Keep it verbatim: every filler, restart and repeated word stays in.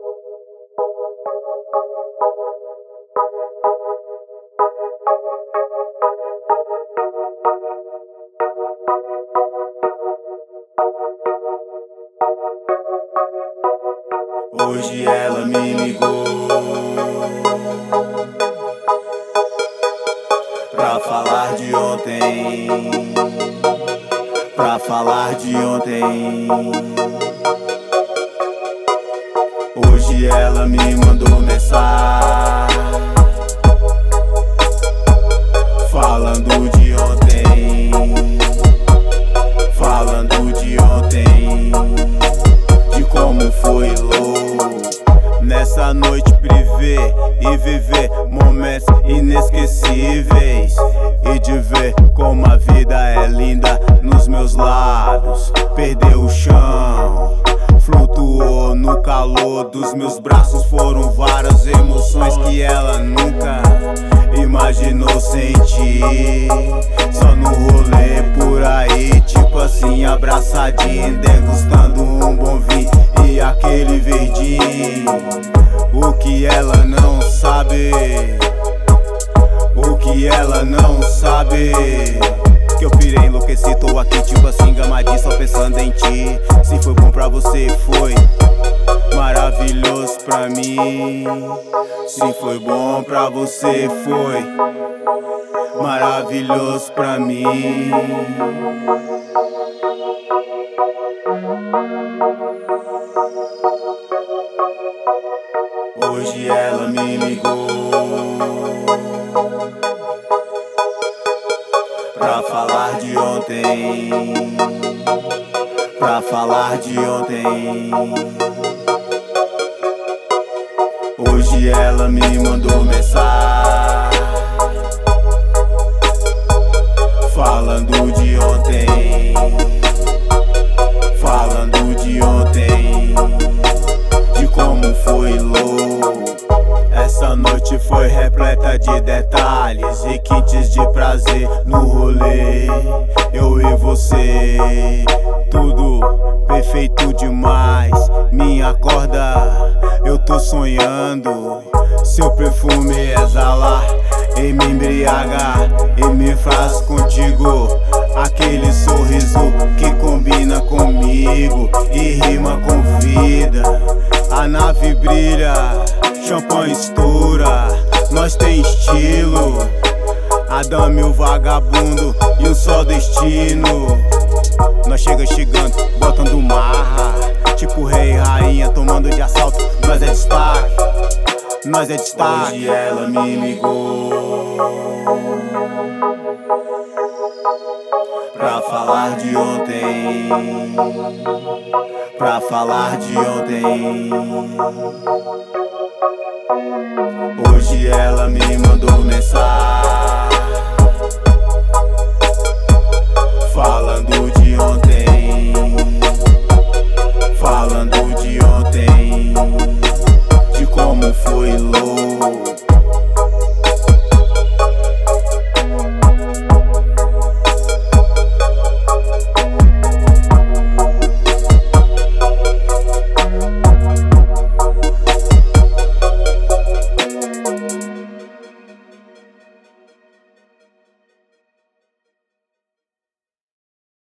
Hoje ela me ligou pra falar de ontem, pra falar de ontem. Hoje ela me mandou mensagem falando de ontem, falando de ontem, de como foi louco nessa noite privê e viver momentos inesquecíveis, e de ver como a vida é linda nos meus lábios. Perdeu o chão, flutuou no calor dos meus braços. Foram várias emoções que ela nunca imaginou sentir. Só no rolê por aí, tipo assim, abraçadinha, degustando um bom vinho e aquele verdinho. O que ela não sabe, o que ela não sabe, que eu pirei, enlouqueci, tô aqui tipo assim, gamadinho, só pensando em ti. Se foi bom pra você, foi maravilhoso pra mim. Se foi bom pra você, foi maravilhoso pra mim. Hoje ela me ligou pra falar de ontem, pra falar de ontem. Hoje ela me mandou mensagem falando de ontem, falando de ontem, de como foi louco. Essa noite foi repleta de detalhes e kits de prazer no rolê. Eu e você, tudo perfeito demais. Me acorda, eu tô sonhando. Seu perfume exalar e me embriagar, e me faz contigo aquele sorriso que combina comigo e rima com vida. A nave brilha, champanhe estoura, nós tem estilo. Adame o vagabundo e um só destino. Nós chega chegando, botando marra, tipo rei e rainha tomando de assalto. Nós é destaque, nós é destaque. Hoje ela me ligou pra falar de ontem, pra falar de ontem.